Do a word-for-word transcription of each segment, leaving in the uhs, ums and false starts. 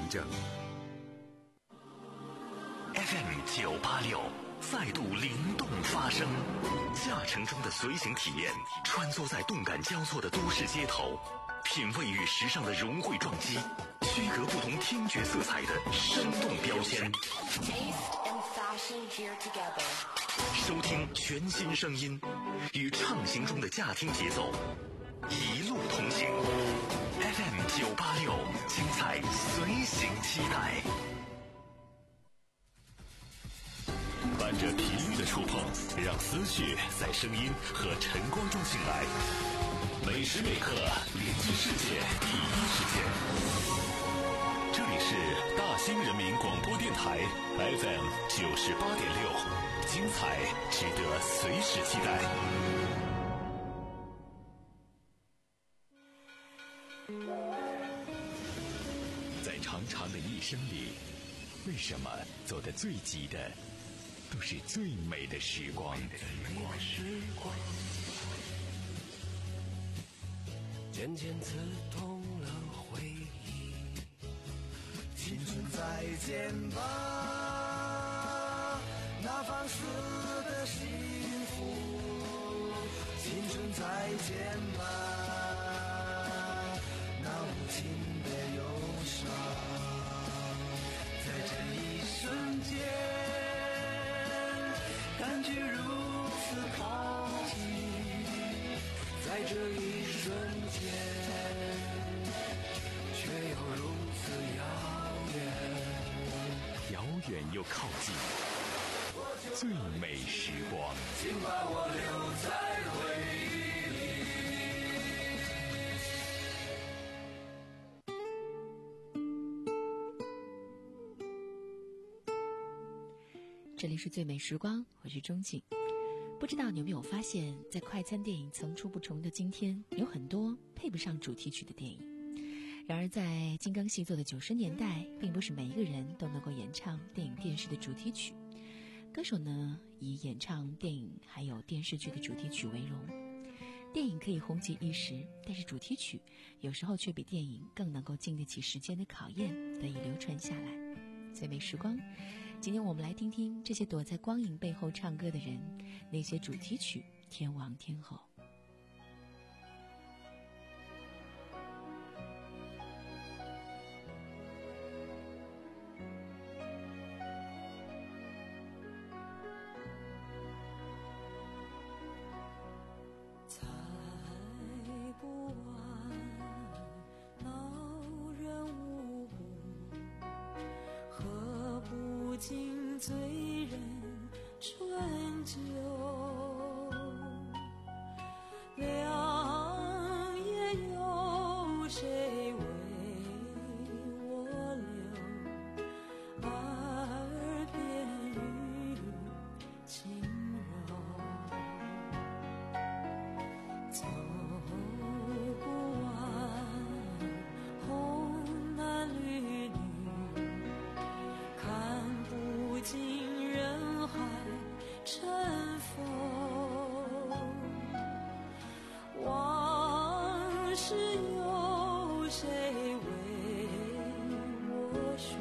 证。 F M 九八六再度灵动发声，驾乘中的随行体验，穿梭在动感交错的都市街头，品味与时尚的融汇撞击，区隔不同听觉色彩的生动标签。收听全新声音，与畅行中的驾听节奏，一路同行。F M 九八六，精彩随行期待。伴着频率的触碰，让思绪在声音和晨光中醒来。每时每刻连接世界第一时间。这里是大兴人民广播电台 F M 九十八点六，精彩值得随时期待。在长长的一生里，为什么走得最急的都是最美的时光？ 渐渐刺痛了回忆，青春再见吧，那放肆的幸福，青春再见吧，那无情的忧伤，在这一瞬间感觉如此靠近，在这一瞬间却又如此遥远， 遥远又靠近，最美时光， 请把我留在回忆这里是最美时光，我是钟静。不知道你有没有发现，在快餐电影层出不穷的今天，有很多配不上主题曲的电影。然而在金刚细作的九十年代，并不是每一个人都能够演唱电影电视的主题曲。歌手呢，以演唱电影还有电视剧的主题曲为荣。电影可以红极一时，但是主题曲有时候却比电影更能够经得起时间的考验，得以流传下来。最美时光，今天我们来听听这些躲在光影背后唱歌的人，那些主题曲天王天后。 猜不完恼人无故，喝不尽醉人春酒，良夜有谁为我留，耳边语轻柔，走不完红男绿女，看不尽人海尘封，往事有谁为我诉，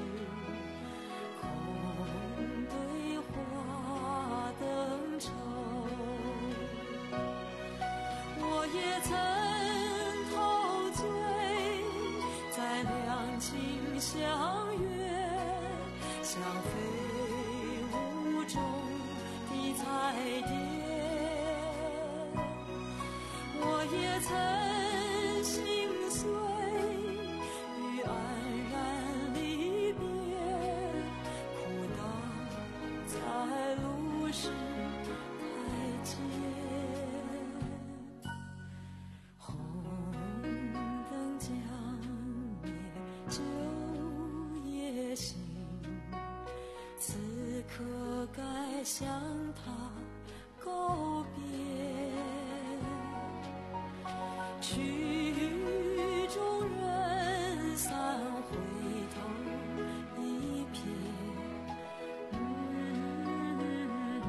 空对话灯抽，我也曾陶醉在两情相悦，像飞舞中的彩蝶，我也曾心碎于黯然离别，哭倒在路是台阶，红灯将灭酒也醒，此刻该向他告别，曲终人散回头一瞥，嗯，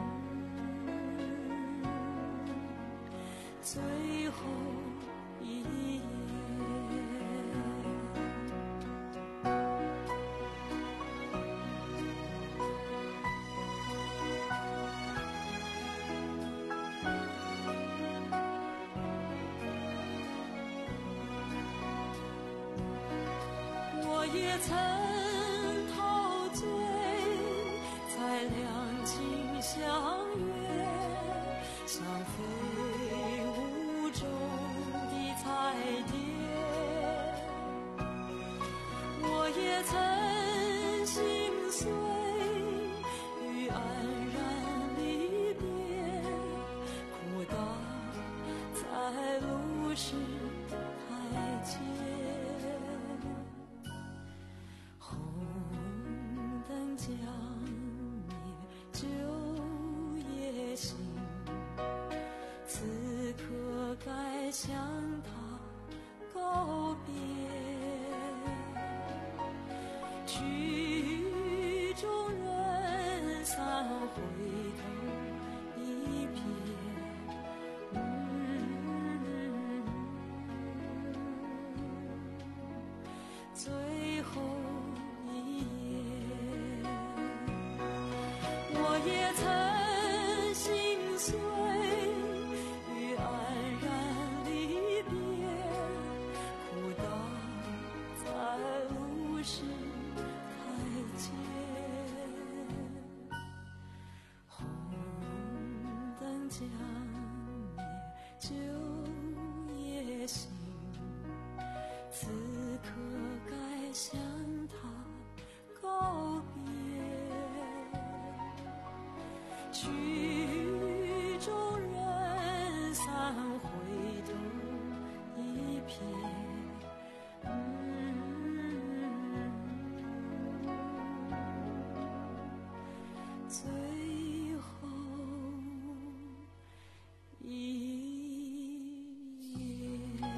最后一夜。 也曾陶醉在两情相悦，像飞舞中的彩蝶。我也曾心碎于黯然离别，哭倒在路是台阶。红灯将灭，酒也醒，此刻该向他告别。曲终人散，回头一瞥，嗯，最后一夜，我也曾心碎于黯然离别，哭倒在路是台阶。红灯将灭，酒也醒，此刻该向他告别。曲终人散，回头一瞥，最后一夜。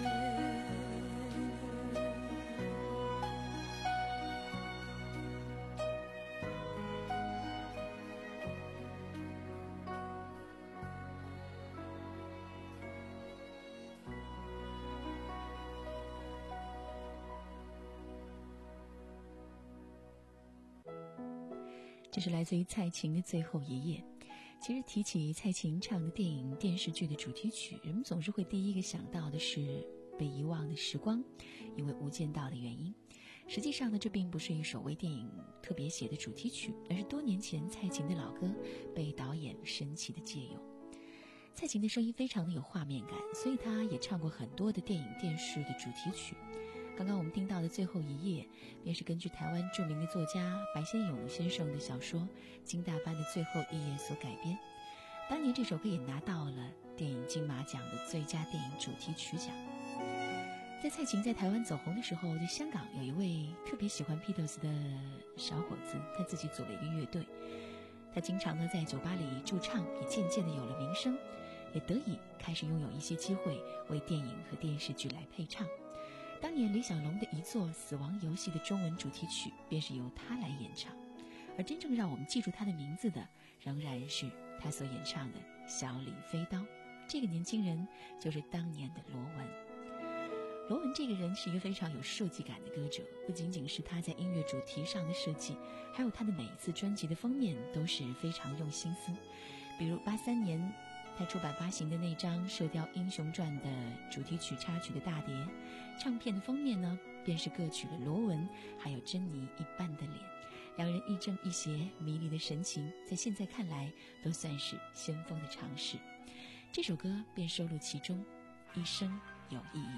这是来自于蔡琴的《最后一夜》。其实提起蔡琴唱的电影、电视剧的主题曲，人们总是会第一个想到的是被遗忘的时光，因为无间道的原因。实际上呢，这并不是一首为电影特别写的主题曲，而是多年前蔡琴的老歌被导演神奇的借用。蔡琴的声音非常的有画面感，所以她也唱过很多的电影、电视的主题曲。刚刚我们听到的《最后一夜》便是根据台湾著名的作家白先勇先生的小说《金大班的最后一夜》所改编。当年这首歌也拿到了电影金马奖的最佳电影主题曲奖。在蔡琴在台湾走红的时候，在香港有一位特别喜欢 Beatles 的小伙子，他自己组了一个乐队。他经常呢在酒吧里驻唱，也渐渐的有了名声，也得以开始拥有一些机会为电影和电视剧来配唱。当年李小龙的一作《死亡游戏》的中文主题曲便是由他来演唱，而真正让我们记住他的名字的仍然是他所演唱的《小李飞刀》。这个年轻人就是当年的罗文。罗文这个人是一个非常有设计感的歌者，不仅仅是他在音乐主题上的设计，还有他的每一次专辑的封面都是非常用心思。比如八三年他出版发行的那张《射雕英雄传》的主题曲插曲的大碟，唱片的封面呢便是各取了罗文还有珍妮一半的脸，两人亦正亦邪，迷离的神情在现在看来都算是先锋的尝试。这首歌便收录其中，一生有意义。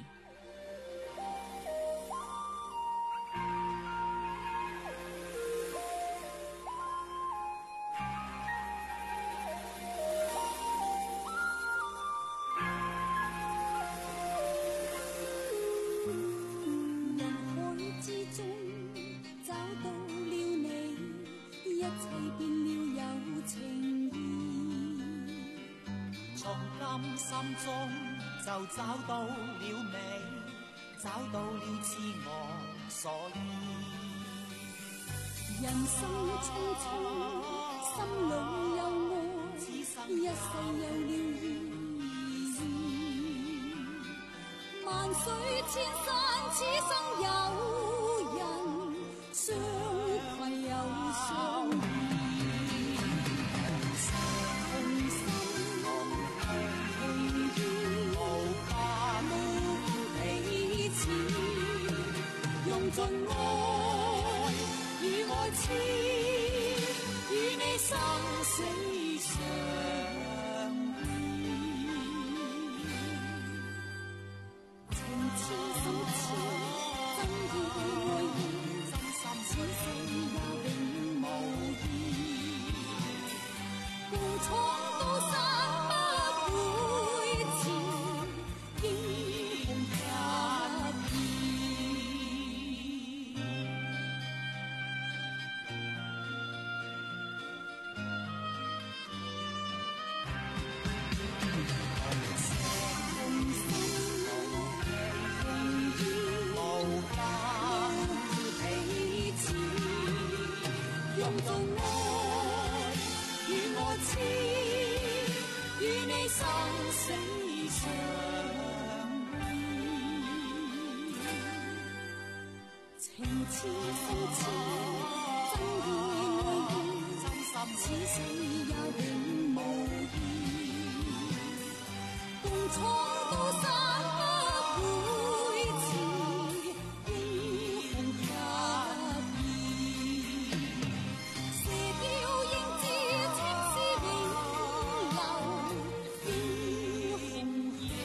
心中就找到了美，找到了自我所依。 人生匆匆，心裏有愛，一世有了意義。萬水千山，此生有人相攜又相依。用盡尽愛與愛痴，與你生死相依，情痴心痴，真意愛意，此世也永無異，共闖高山不會遲，英雄不易。用盡愛與我痴，與你生死相依，情痴心痴，真意愛意，此世也永無異，共闖高山不會遲，英雄不易。射雕英姿，青絲永留，英雄人。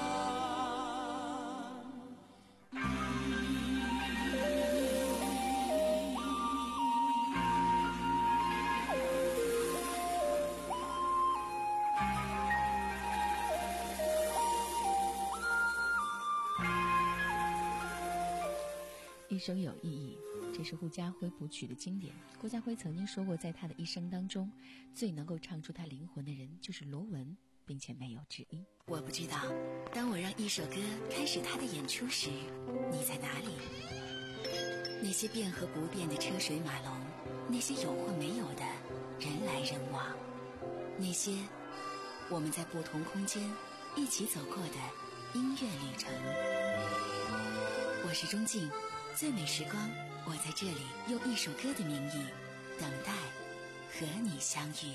一生有意义，这是顾嘉辉谱曲的经典。顾嘉辉曾经说过，在他的一生当中，最能够唱出他灵魂的人就是罗文，并且没有之一。 我不知道，当我让一首歌开始他的演出时，你在哪里？那些变和不变的车水马龙，那些有或没有的人来人往，那些我们在不同空间一起走过的音乐旅程。我是钟静，最美时光，我在这里用一首歌的名义等待和你相遇。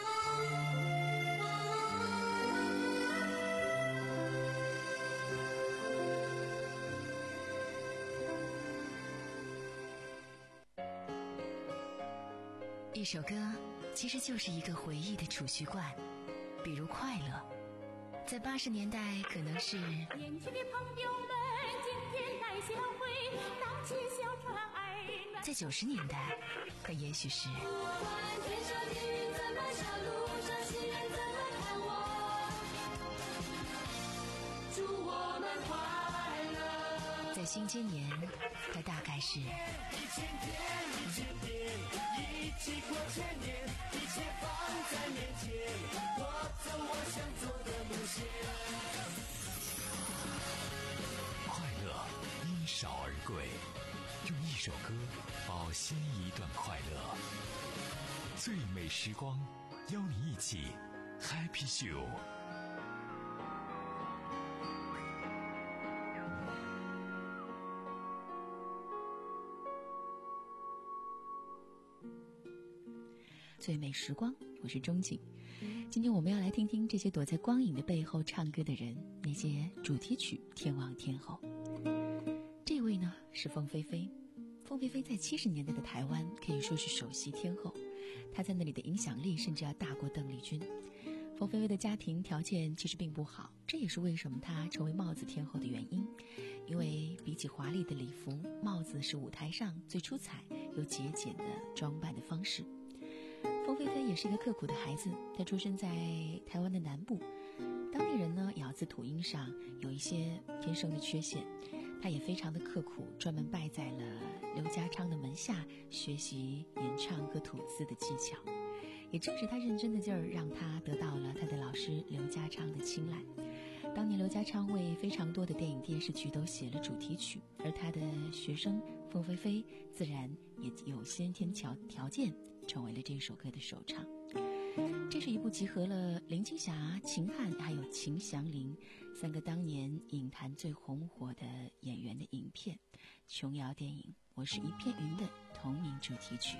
一首歌其实就是一个回忆的储蓄罐，比如快乐，在八十年代可能是年轻的朋友们，今天来相会，荡起小船儿暖。 在九十年代，它也许是不管天上雨怎么下，路上行人怎么看我，祝我们快乐。 在新千年，它大概是一千天，一千天，一起过千年，一切放在面前，我走我想走的路线。 快乐因少而贵，用一首歌保鲜一段快乐。最美时光，邀你一起 Happy Show。 最美时光，我是钟景。今天我们要来听听这些躲在光影的背后唱歌的人，那些主题曲天王天后。这位呢是凤飞飞。凤飞飞在七十年代的台湾可以说是首席天后，她在那里的影响力甚至要大过邓丽君。凤飞飞的家庭条件其实并不好，这也是为什么她成为帽子天后的原因。因为比起华丽的礼服，帽子是舞台上最出彩又节俭的装扮的方式。凤飞飞也是一个刻苦的孩子，她出生在台湾的南部，当地人呢咬字吐音上有一些天生的缺陷，她也非常的刻苦，专门拜在了刘家昌的门下学习演唱和吐字的技巧。也正是她认真的劲儿，让她得到了她的老师刘家昌的青睐。当年刘家昌为非常多的电影电视剧都写了主题曲，而他的学生凤飞飞自然也有先天条条件成为了这首歌的首唱。这是一部集合了林青霞、秦汉还有秦祥林三个当年影坛最红火的演员的影片，琼瑶电影《我是一片云》的同名主题曲。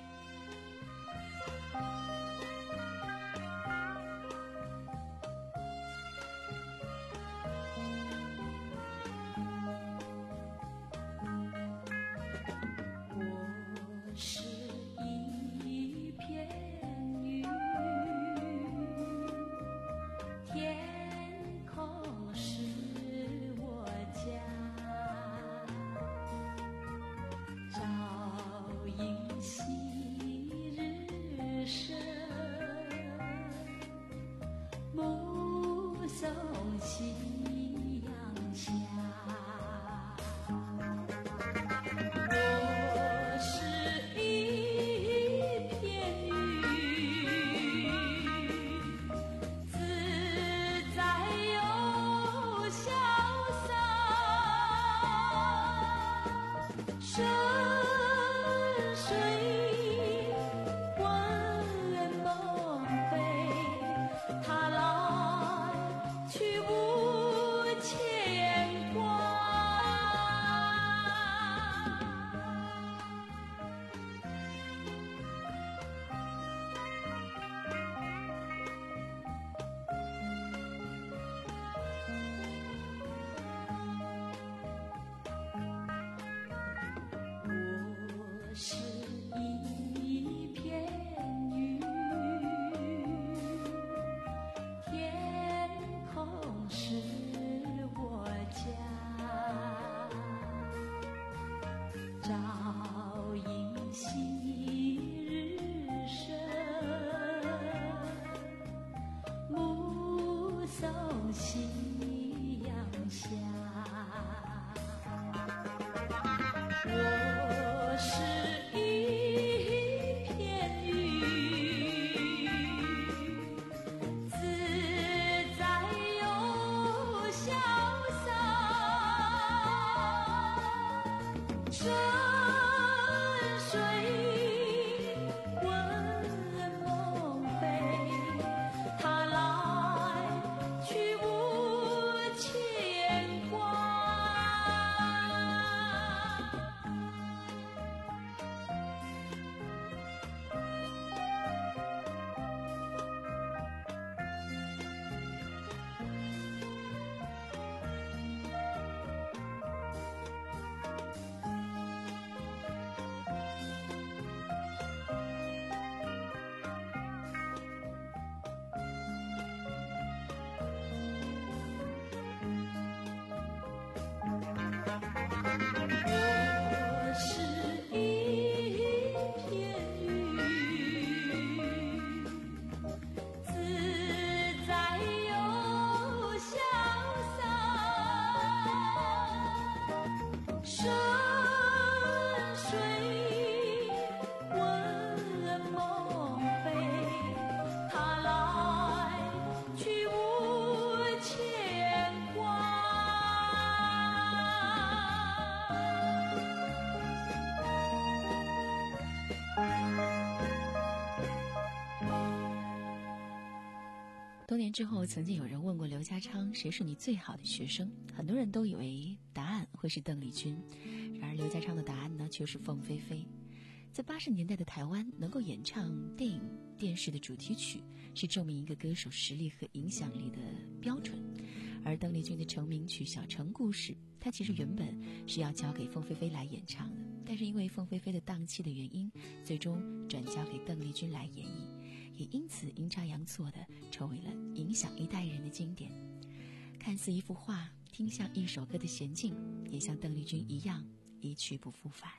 多年之后，曾经有人问过刘家昌谁是你最好的学生，很多人都以为答案会是邓丽君，然而刘家昌的答案呢却是凤飞飞。在八十年代的台湾，能够演唱电影电视的主题曲是证明一个歌手实力和影响力的标准，而邓丽君的成名曲《小城故事》，它其实原本是要交给凤飞飞来演唱的，但是因为凤飞飞的档期的原因，最终转交给邓丽君来演绎，也因此阴差阳错的成为了影响一代人的经典。看似一幅画，听像一首歌的娴静，也像邓丽君一样一去不复返。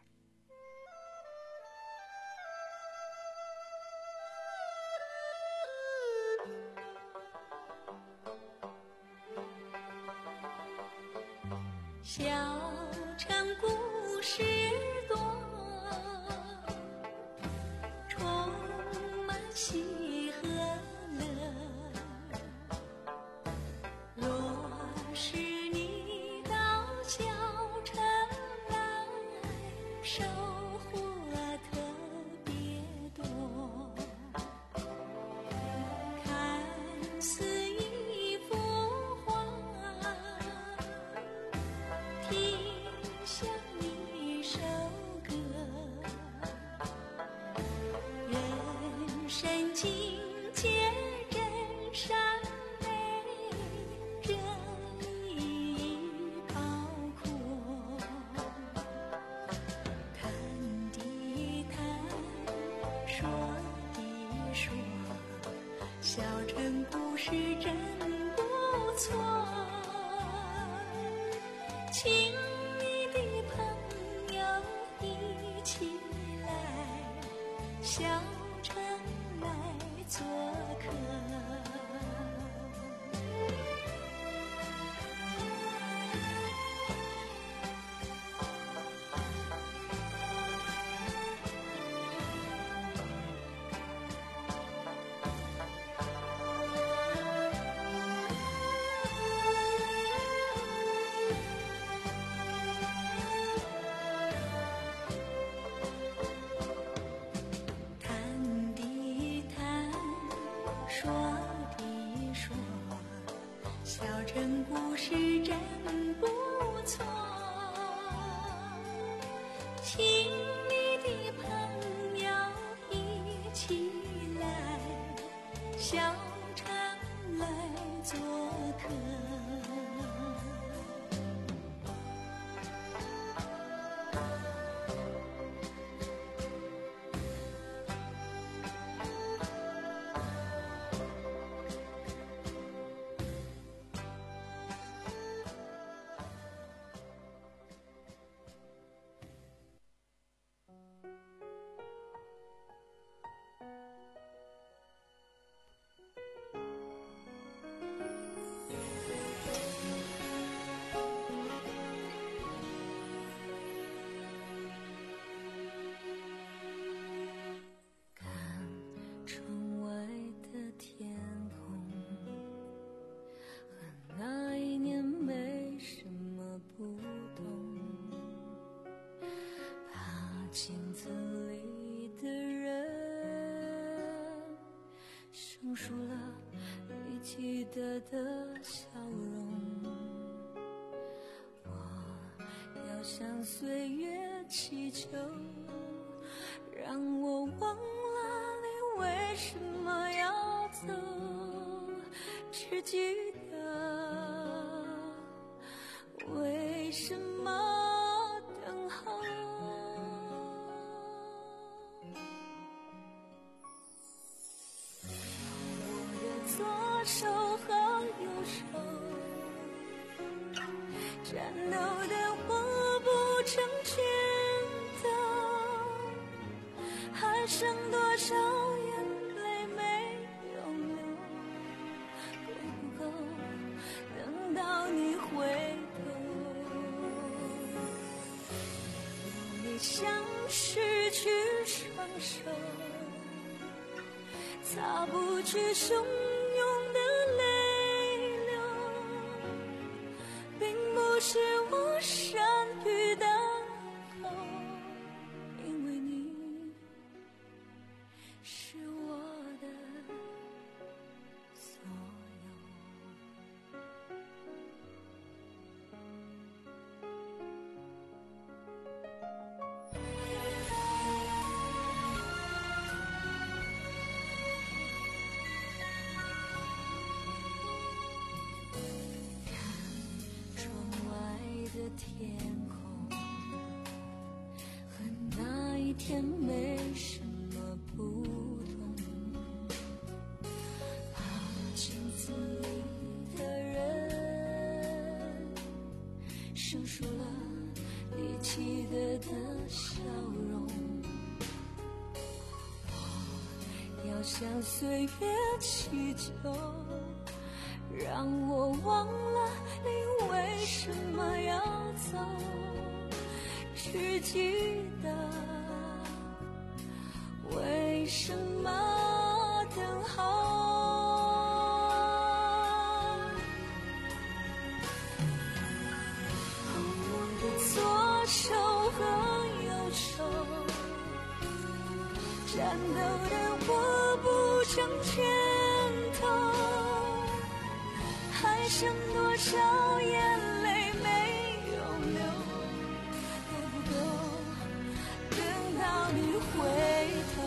小城故事多，充满喜和乐。若是你到小城来，收获特别多。看似一幅画，听像一首歌，人生境界真善美，这意义高阔。谈的谈，说的说，小城故事真不错。亲密的朋友一起来，小城来做客。 小镇故事真不错，请你的朋友一起来，小城来做客。镜子里的人生疏了你记得的笑容，我要向岁月祈求，让我忘了你为什么要走，只记得为什么等候。左手和右手战斗的握不成拳头，还剩多少眼泪没有流，够不够等到你回头？你想失去双手，擦不去汹涌的泪流，并不是我善于等候，因为你是我的所有。天空和那一天没什么不同，怕镜子里的人生疏了你记得的笑容，我要向岁月祈求，让我忘了你为什么要走，只记得为什么等候。我的左手和右手战斗的握不成拳头，还剩多少眼泪没有流，够不够等到你回头？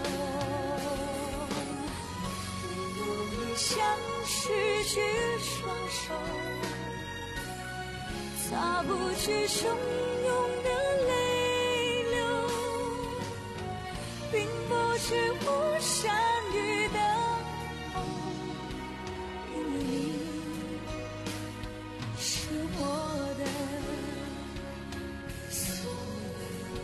你想失去双手，擦不去汹涌的泪流，并不是我善于等候，因为你是我的所有。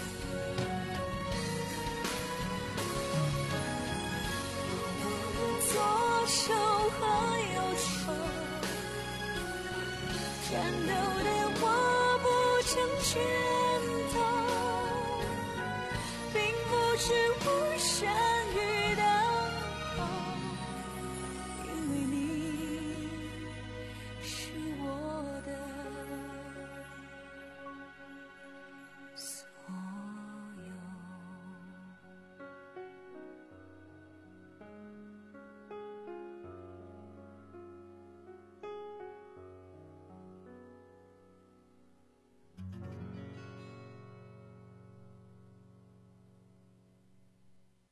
左手和右手战斗的握不成拳头，并不是我善于等候，因为你是我的所有。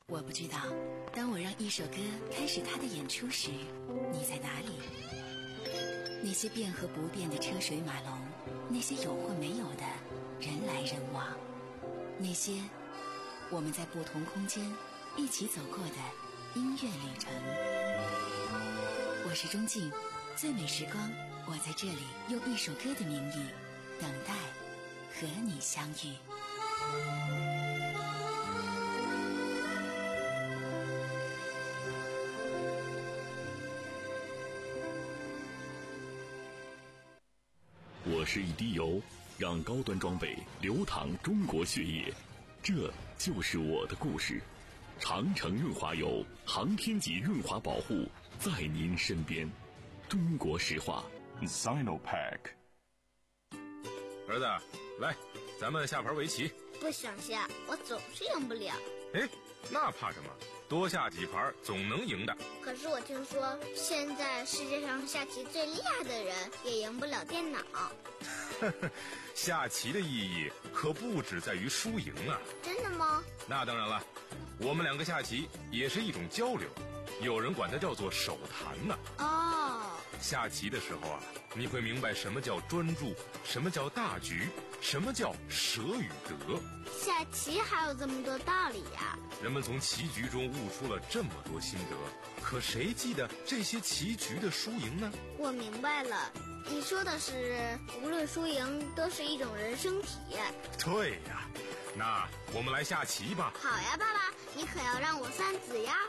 我不知道，当我让一首歌开始它的演出时，你在哪里？那些变和不变的车水马龙，那些有或没有的人来人往，那些我们在不同空间一起走过的音乐旅程。我是钟静，最美时光，我在这里用一首歌的名义等待和你相遇。 我是一滴油，让高端装备流淌中国血液，这就是我的故事。长城润滑油，航天级润滑保护，在您身边。中国石化 Sinopack。 儿子，来，咱们下盘围棋。 不想下，我总是赢不了。 哎，那怕什么？多下几盘总能赢的。 可是我听说，现在世界上下棋最厉害的人也赢不了电脑。 下棋的意义可不只在于输赢啊！ 真的吗？ 那当然了，我们两个下棋也是一种交流，有人管它叫做手谈呢。 哦， 下棋的时候啊，你会明白什么叫专注，什么叫大局，什么叫舍与得。 下棋还有这么多道理呀！ 人们从棋局中悟出了这么多心得，可谁记得这些棋局的输赢呢？ 我明白了，你说的是无论输赢都是一种人生体验。 对呀，那我们来下棋吧。 好呀，爸爸，你可要让我三子呀。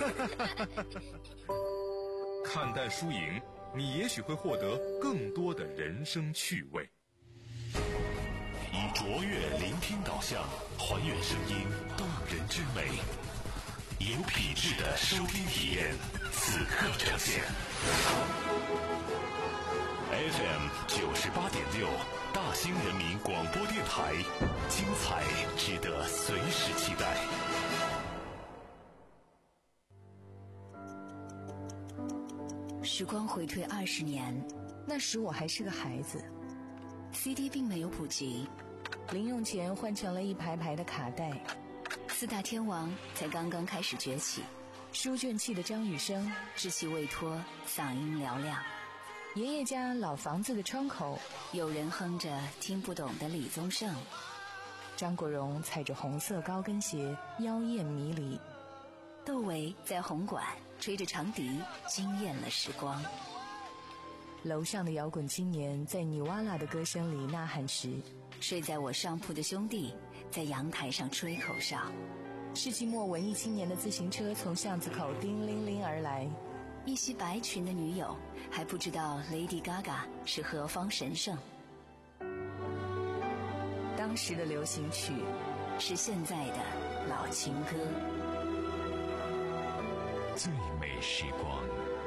看淡输赢，你也许会获得更多的人生趣味。 以卓越聆听导向，还原声音动人之美，有品质的收听体验，此刻呈现。F M 九十八点六，大兴人民广播电台，精彩值得随时期待。 时光回退二十年， 那时我还是个孩子， C D 并没有普及， 零用钱换成了一排排的卡带， 四大天王才刚刚开始崛起。 书卷气的张雨生， 稚气未脱，嗓音嘹亮。 爷爷家老房子的窗口， 有人哼着听不懂的李宗盛。 张国荣踩着红色高跟鞋，妖艳迷离。 窦唯在红馆吹着长笛，惊艳了时光。 楼上的摇滚青年在尼瓦拉的歌声里呐喊时， 睡在我上铺的兄弟在阳台上吹口哨。 世纪末文艺青年的自行车从巷子口叮铃铃而来， 一袭白裙的女友还不知道 Lady Gaga 是何方神圣。 当时的流行曲是现在的老情歌。 最美时光。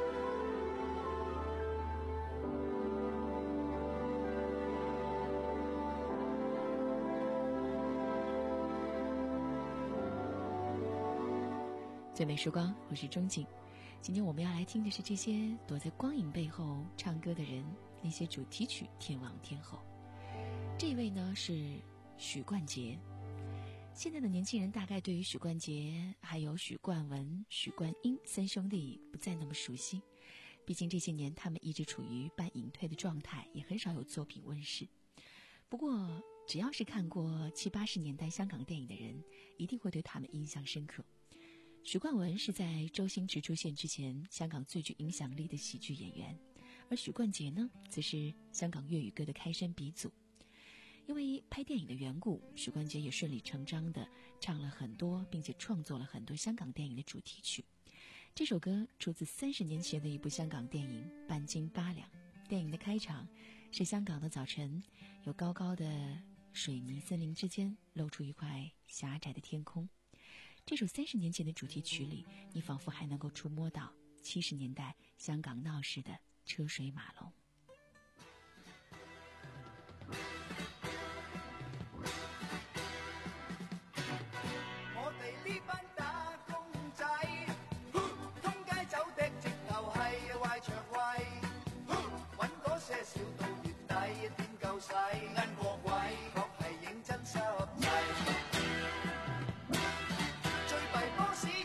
最美时光，我是钟景。今天我们要来听的是这些躲在光影背后唱歌的人，那些主题曲天王天后。这一位呢是许冠杰。现在的年轻人大概对于许冠杰还有许冠文、许冠英三兄弟不再那么熟悉，毕竟这些年他们一直处于半隐退的状态，也很少有作品问世。不过只要是看过七八十年代香港电影的人，一定会对他们印象深刻。许冠文是在周星驰出现之前香港最具影响力的喜剧演员，而许冠杰呢则是香港粤语歌的开山鼻祖。因为拍电影的缘故，许冠杰也顺理成章地唱了很多并且创作了很多香港电影的主题曲。这首歌出自三十年前的一部香港电影《半斤八两》。电影的开场是香港的早晨，有高高的水泥森林之间露出一块狭窄的天空。这首三十年前的主题曲里，你仿佛还能够触摸到七十年代香港闹市的车水马龙。 我哋呢班打工仔，通街走的直頭係壞腸胃，揾嗰些少到月底點夠使，奀過鬼，確係認真濕滯。最弊波士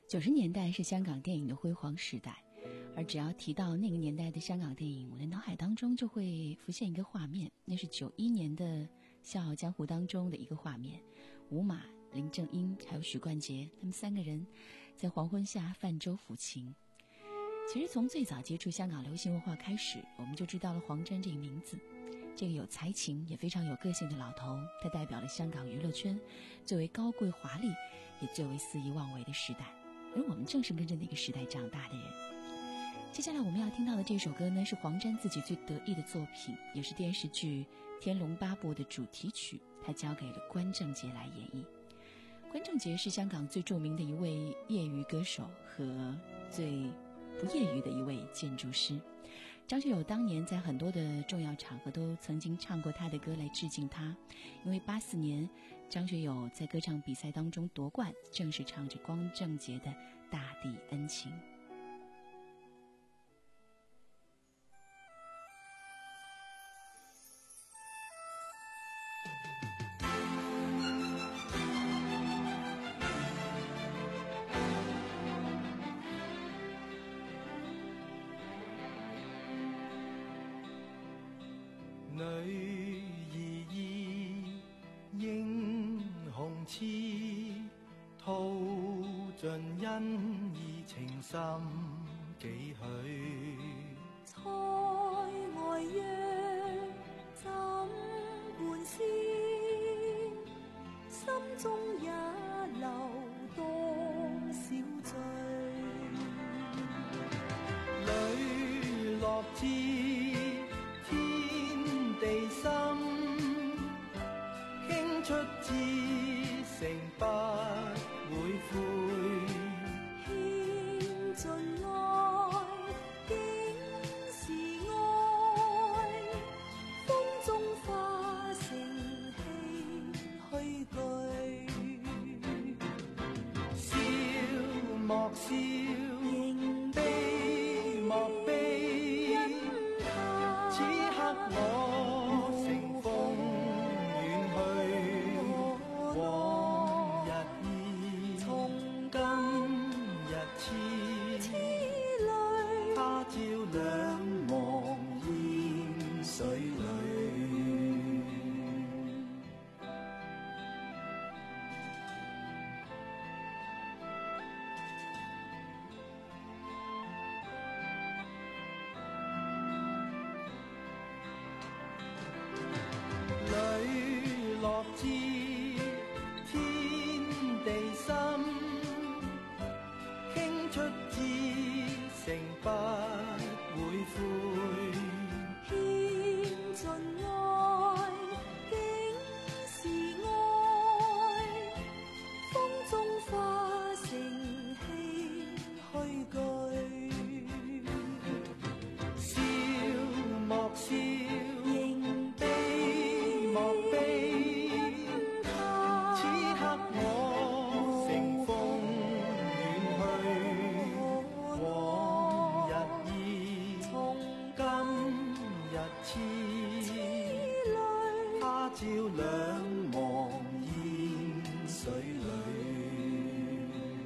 九十年代是香港电影的辉煌时代，而只要提到那个年代的香港电影，我的脑海当中就会浮现一个画面，那是九一年的《笑傲江湖》当中的一个画面，吴马、林正英还有许冠杰，他们三个人在黄昏下泛舟抚琴。其实从最早接触香港流行文化开始，我们就知道了黄沾这个名字。这个有才情也非常有个性的老头，他代表了香港娱乐圈最为高贵华丽也最为肆意妄为的时代，而我们正是跟着那个时代长大的人。接下来我们要听到的这首歌呢，是黄沾自己最得意的作品，也是电视剧《天龙八部》的主题曲，他交给了关正杰来演绎。关正杰是香港最著名的一位业余歌手和最不业余的一位建筑师。张学友当年在很多的重要场合都曾经唱过他的歌来致敬他，因为八四年张学友在歌唱比赛当中夺冠，正是唱着关正杰的《大地恩情》。 女兒意英雄痴，吐盡恩義情深幾許？ 塞外約怎伴仙，心中也留多少醉。 磊落知地心，傾出至誠不會悔。 獻盡愛，竟是愛，風中化成唏噓句。 笑莫笑，悲莫悲，此刻我乘風遠去，往日意，今日痴，他朝兩忘煙水裏。磊落知天地心，傾出至誠不會悔。 獻盡愛，竟是愛，風中化成唏噓句。 笑莫笑，朝兩忘煙水裏，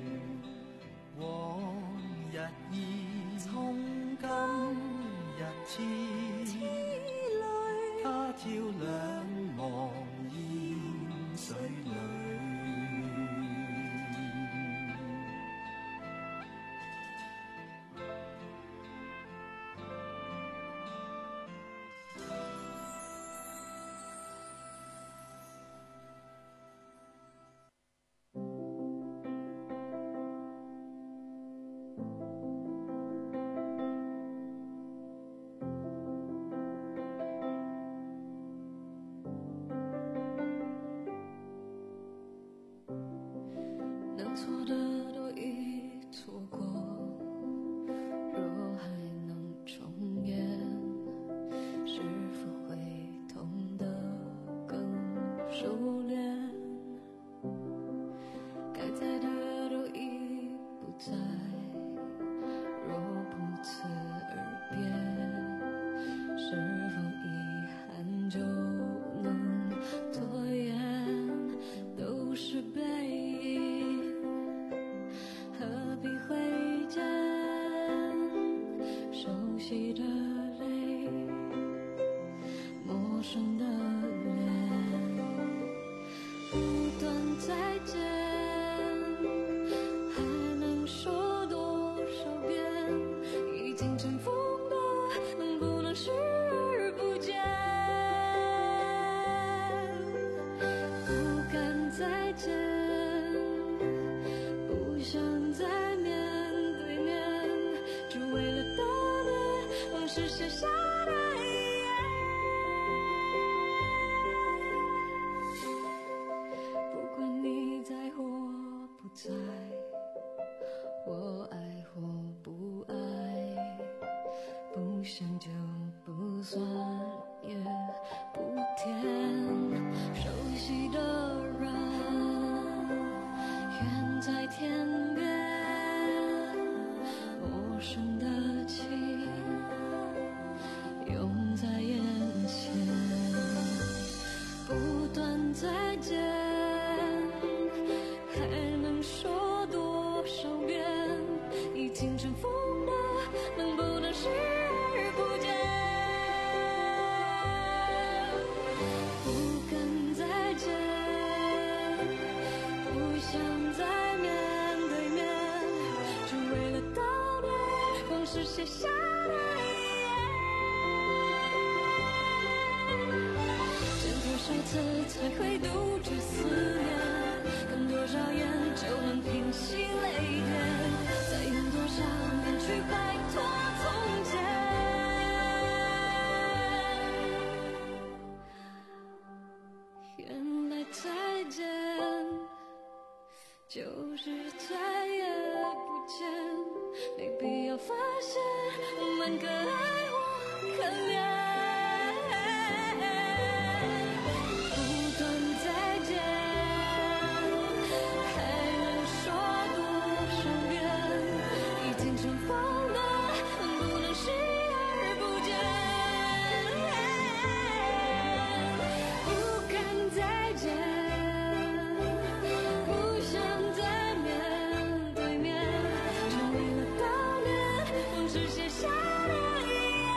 往日意，從今日痴，他朝兩忘煙水裏。 事写下的遗言。不管你在或不在，我爱或不爱，不想就不算也不甜。熟悉的人远在天边，陌生的情涌在眼前，不断再见，还能说多少遍？已经尘封的，能不能视而不见？不敢再见，不想再面对面，只为了悼念往事写下的遗言。见多少次才会杜绝思念？看多少眼就能平息泪点？再用多少年去摆脱从前？原来再见就是再也不见，没必要发现满可爱或可怜。不断再见，还能说多少遍？已经尘封的，不能视而不见。不敢再见，不想再面对面，只为了悼念往事写下的遗言。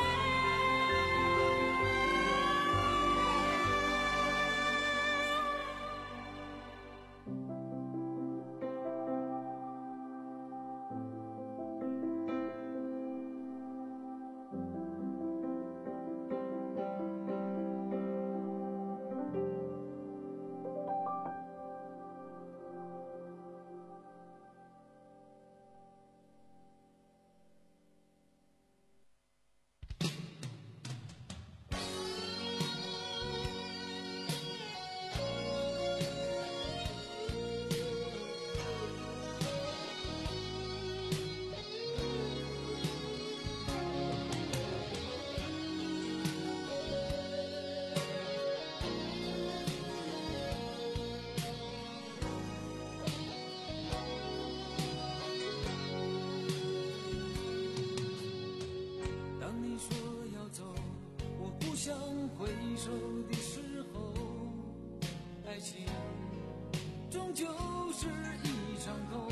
当你说要走，我不想回首的时候，爱情终究是一场空。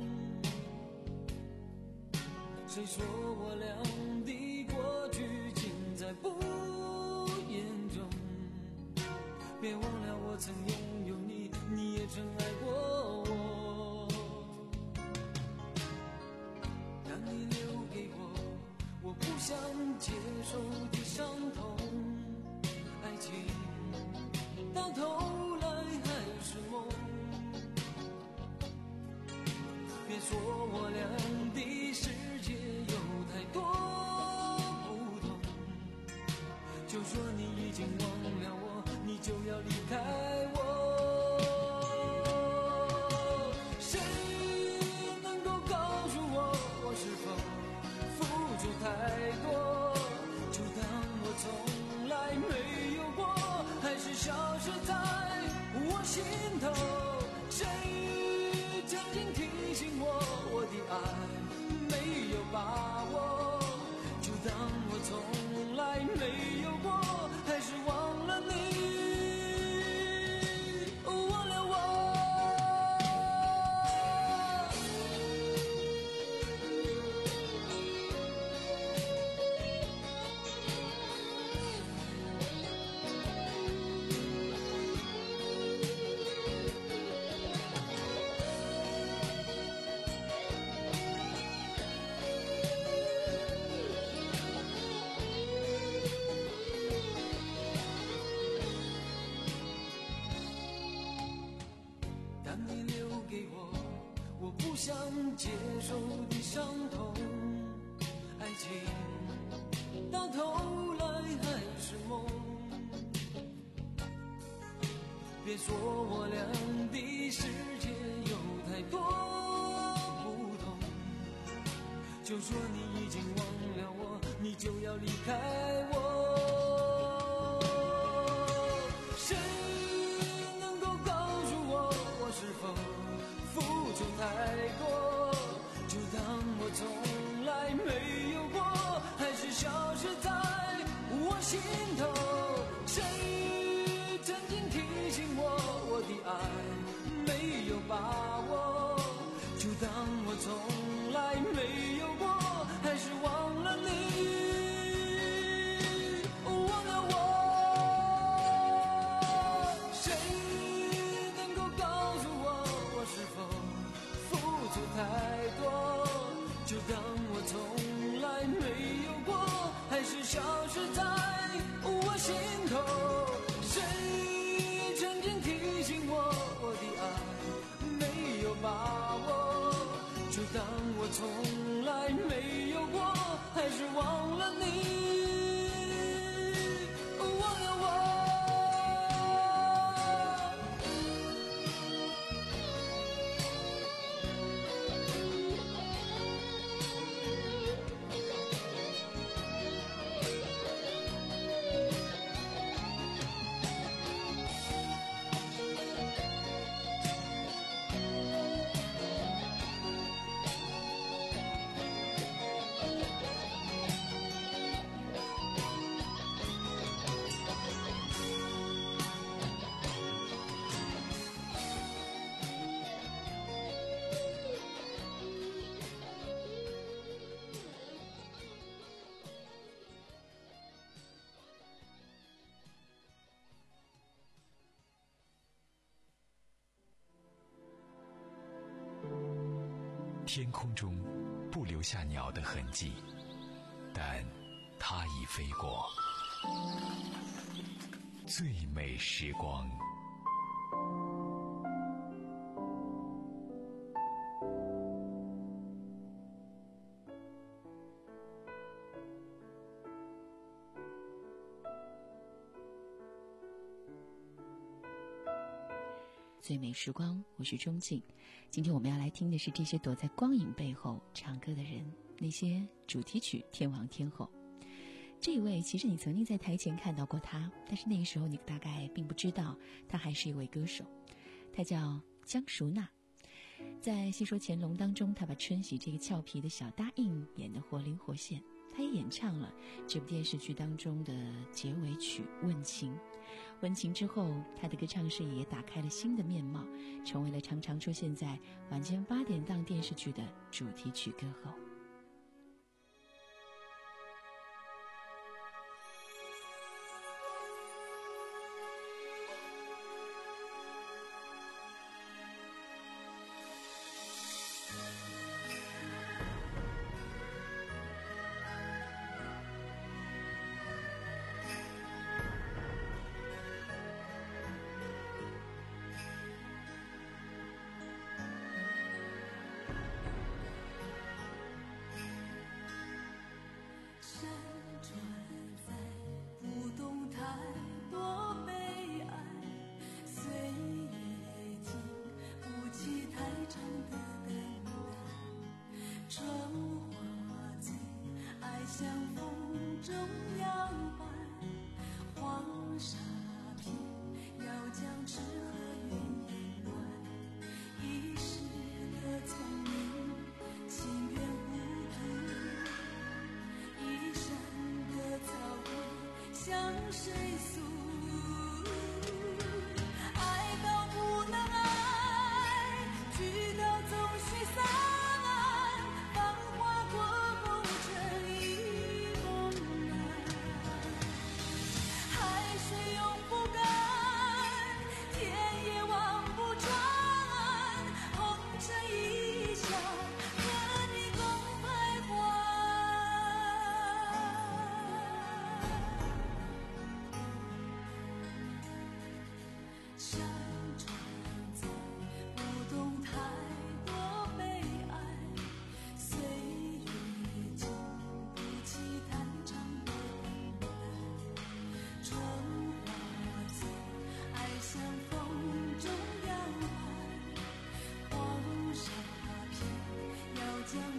谁说我俩的过去尽在不言中？别忘了我曾拥有你，你也曾爱过我。当你留给我我不想接受的伤痛，爱情到头来还是梦。别说我俩的世界有太多不同，就说你已经忘了我，你就要离开我。谁能够告诉我，我是否付出太多？就当我从来没有过，还是消失在我心头。谁曾经提醒我，我的爱没有把握？就当我从来没有过，还是忘了你，忘了我。当你留给我我不想接受的伤痛，爱情到别说我俩的世界有太多不同，就说你已经忘了我，你就要离开我。谁能够告诉我，我是否付出太多？就当我从来没有过，还是消失在我心头。谁曾经提醒我，我的爱没有把握？就当我从来没有过，还是忘了你，忘了我。谁能够告诉我，我是否付出太多？就当我从来没有过，还是消失在我心头。谁曾经提醒我，我的爱没有把握？就当我从来没有过，还是忘了你，忘了我。 天空中不留下鸟的痕迹，但它已飞过。最美时光。 最美时光，我是钟静。今天我们要来听的是这些躲在光影背后唱歌的人，那些主题曲天王天后。这一位其实你曾经在台前看到过他，但是那个时候你大概并不知道他还是一位歌手。他叫江淑娜。在《戏说乾隆》当中，他把春喜这个俏皮的小答应演得活灵活现。他也演唱了这部电视剧当中的结尾曲《问情》。问情之后，他的歌唱事业也打开了新的面貌，成为了常常出现在晚间八点档电视剧的主题曲歌后。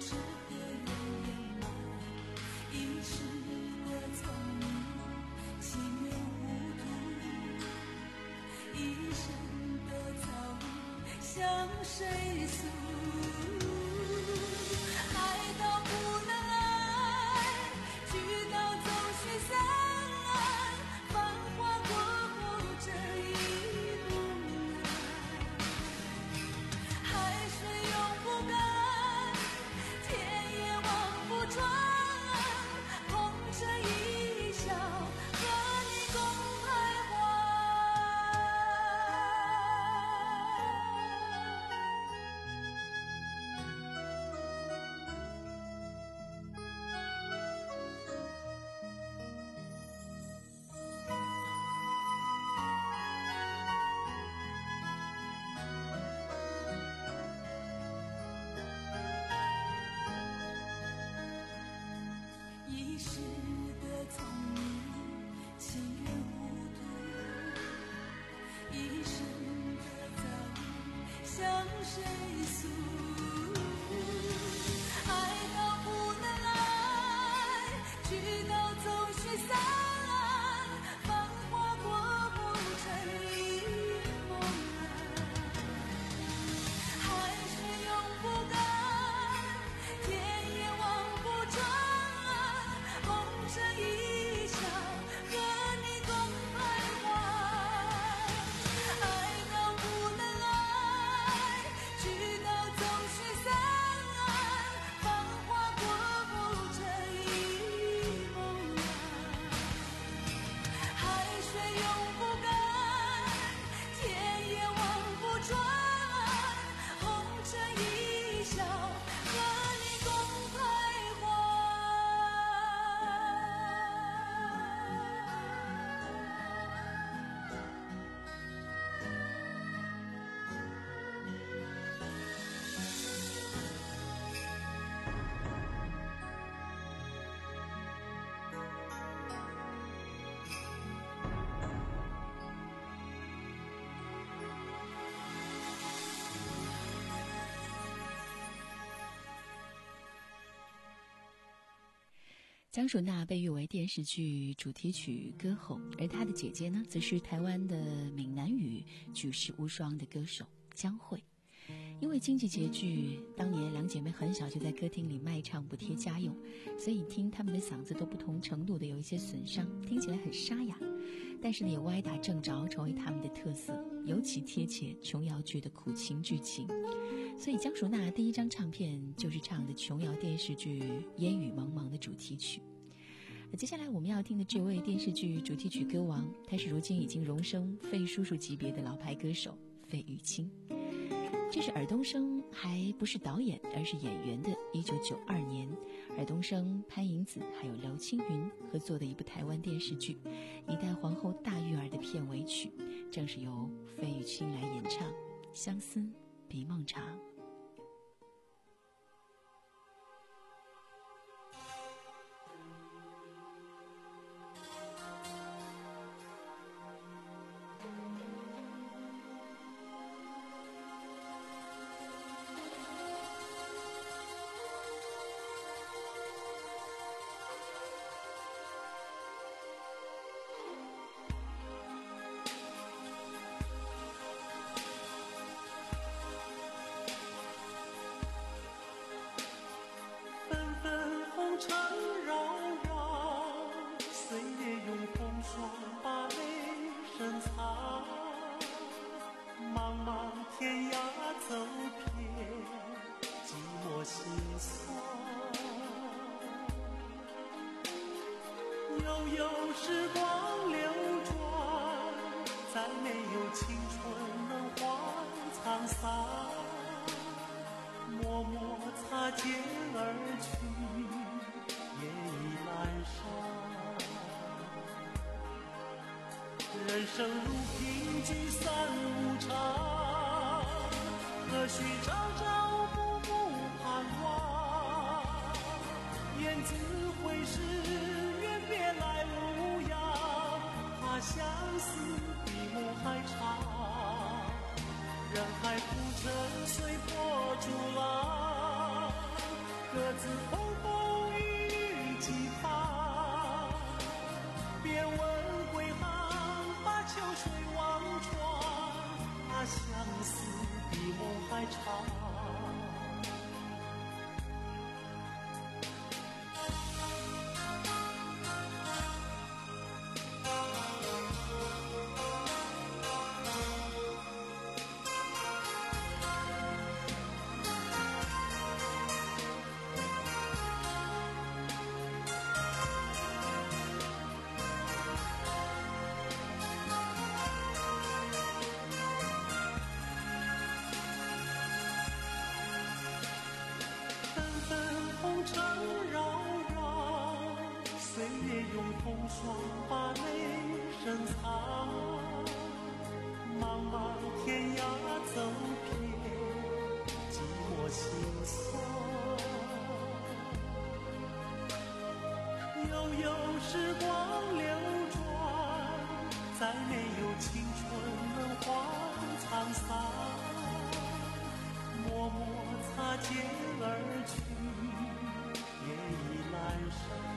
是个人圆满，一时的聪明，情愿糊涂，一生的遭遇向谁诉？爱到不能爱，聚到总须散，繁华过后这一梦来，海水永不干，天也望不穿，红尘一笑，和你共徘徊。一时的聪明，情愿糊涂，一生的遭遇向谁诉？爱到不能爱，聚到总须散，繁华过后成一梦来，海水永不干，天也望不穿，红尘一笑，和你共徘徊。爱到不能爱，聚到总须散，繁华过后这一梦来，海水永不干，天也望不穿，红尘一笑，和你共徘徊。 江淑娜被誉为电视剧主题曲歌后，而她的姐姐呢，则是台湾的闽南语举世无双的歌手江蕙。因为经济拮据，当年两姐妹很小就在歌厅里卖唱不贴家用，所以听她们的嗓子都不同程度的有一些损伤，听起来很沙哑。但是呢，也歪打正着成为她们的特色，尤其贴切琼瑶剧的苦情剧情。所以江淑娜第一张唱片就是唱的琼瑶电视剧《烟雨蒙蒙》的主题曲。接下来我们要听的这位电视剧主题曲歌王，他是如今已经荣升费叔叔级别的老牌歌手费玉清。这是尔冬升还不是导演而是演员的一九九二年，尔冬升、潘迎紫还有刘青云合作的一部台湾电视剧《一代皇后大玉儿》的片尾曲，正是由费玉清来演唱《相思比梦长》。 悠悠时光流转，再没有青春能换沧桑。默默擦肩而去，夜已阑珊。人生如萍，聚散无常，何须朝朝暮暮盼望？雁字回时，愿别来无恙。怕相思比梦还长，人海浮沉随波逐浪。 各自风风雨雨几番，别问归航，把秋水望穿，那相思比梦还长。风霜把泪深藏，茫茫天涯走遍寂寞心酸。悠悠时光流转，再没有青春能换沧桑。默默擦肩而去，夜已阑珊。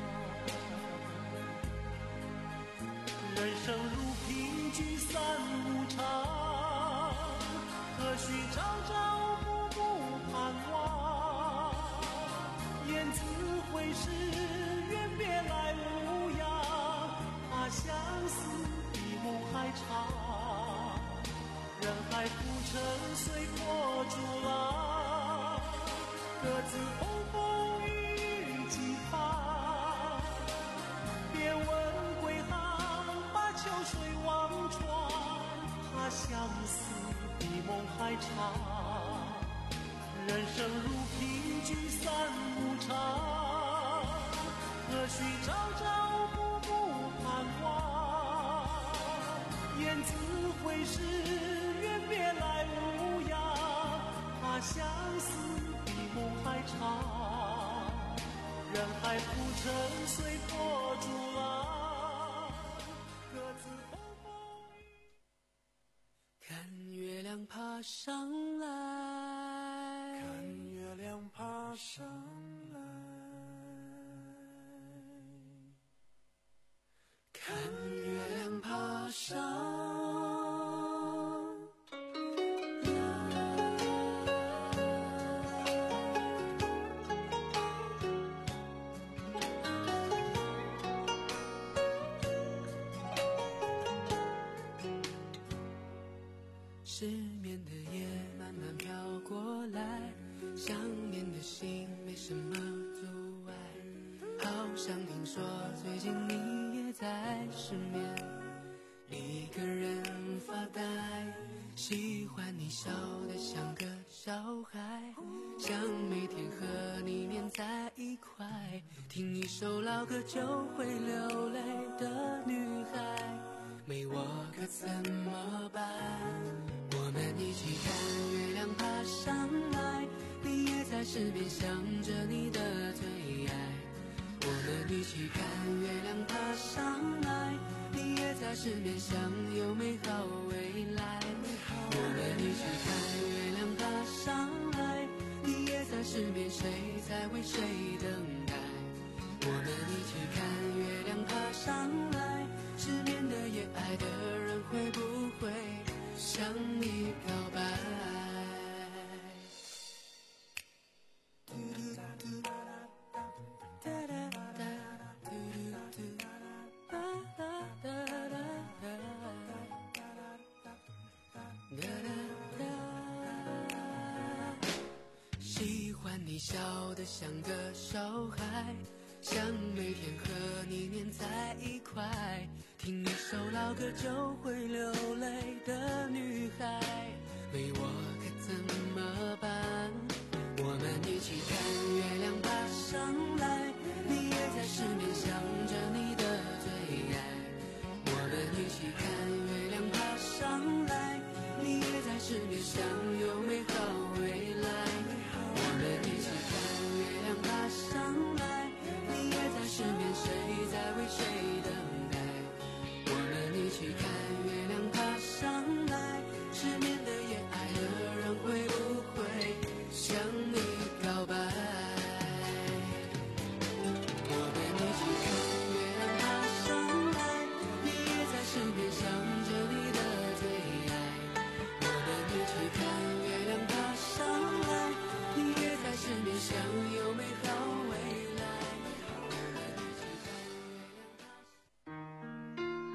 人生如凭据三无常，何须朝朝暮暮盼望？雁字回时，愿别来无恙。怕相思比梦还长，人海浮沉随波逐浪，各自风风雨雨几番。别问归航，秋水望穿，怕相思比梦还长。人生如凭据三无常，何须朝朝暮暮盼望？雁字回时，愿别来无恙。怕相思比梦还长，人海浮沉随波逐浪。 看月亮爬上来， 看月亮爬上来， 看月亮爬上失眠的夜慢慢飘过来，想念的心没什么阻碍。好像听说最近你也在失眠，一个人发呆，喜欢你笑得像个小孩，想每天和你黏在一块，听一首老歌就会流泪的女孩，没我可怎么办？我们一起看月亮爬上来，你也在身边想着你的最爱。我们一起看月亮爬上来，你也在身边想有美好未来。我们一起看月亮爬上来，你也在身边，谁在为谁等待？我们一起看月亮爬上来，失眠的夜，爱的人会不会向你表白？喜欢你笑得像个小孩，想每天和你黏在一块，听一首老歌就会流泪的女孩，没我可怎么办？我们一起看月亮爬上来，你也在失眠想着你的最爱。我们一起看月亮爬上来，你也在失眠想有美好未来。我们一起看月亮爬上来，你也在失眠，谁在为谁等待？我们一起看月亮爬上来，失眠的夜，爱的人会不会向你表白？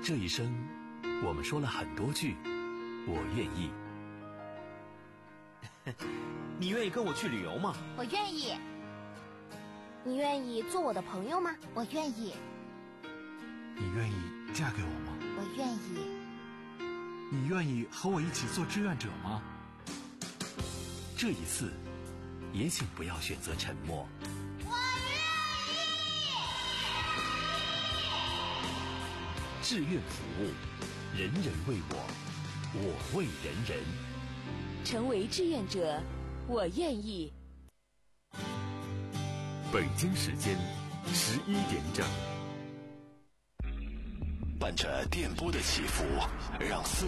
这一生，我们说了很多句“我愿意”。 你愿意跟我去旅游吗？ 我愿意。你愿意做我的朋友吗？我愿意。 你愿意嫁给我吗？ 我愿意。 你愿意和我一起做志愿者吗？ 这一次，也请不要选择沉默。 我愿意。 志愿服务，人人为我，我为人人。 成为志愿者，我愿意。 北京时间十一点整，伴着电波的起伏，让思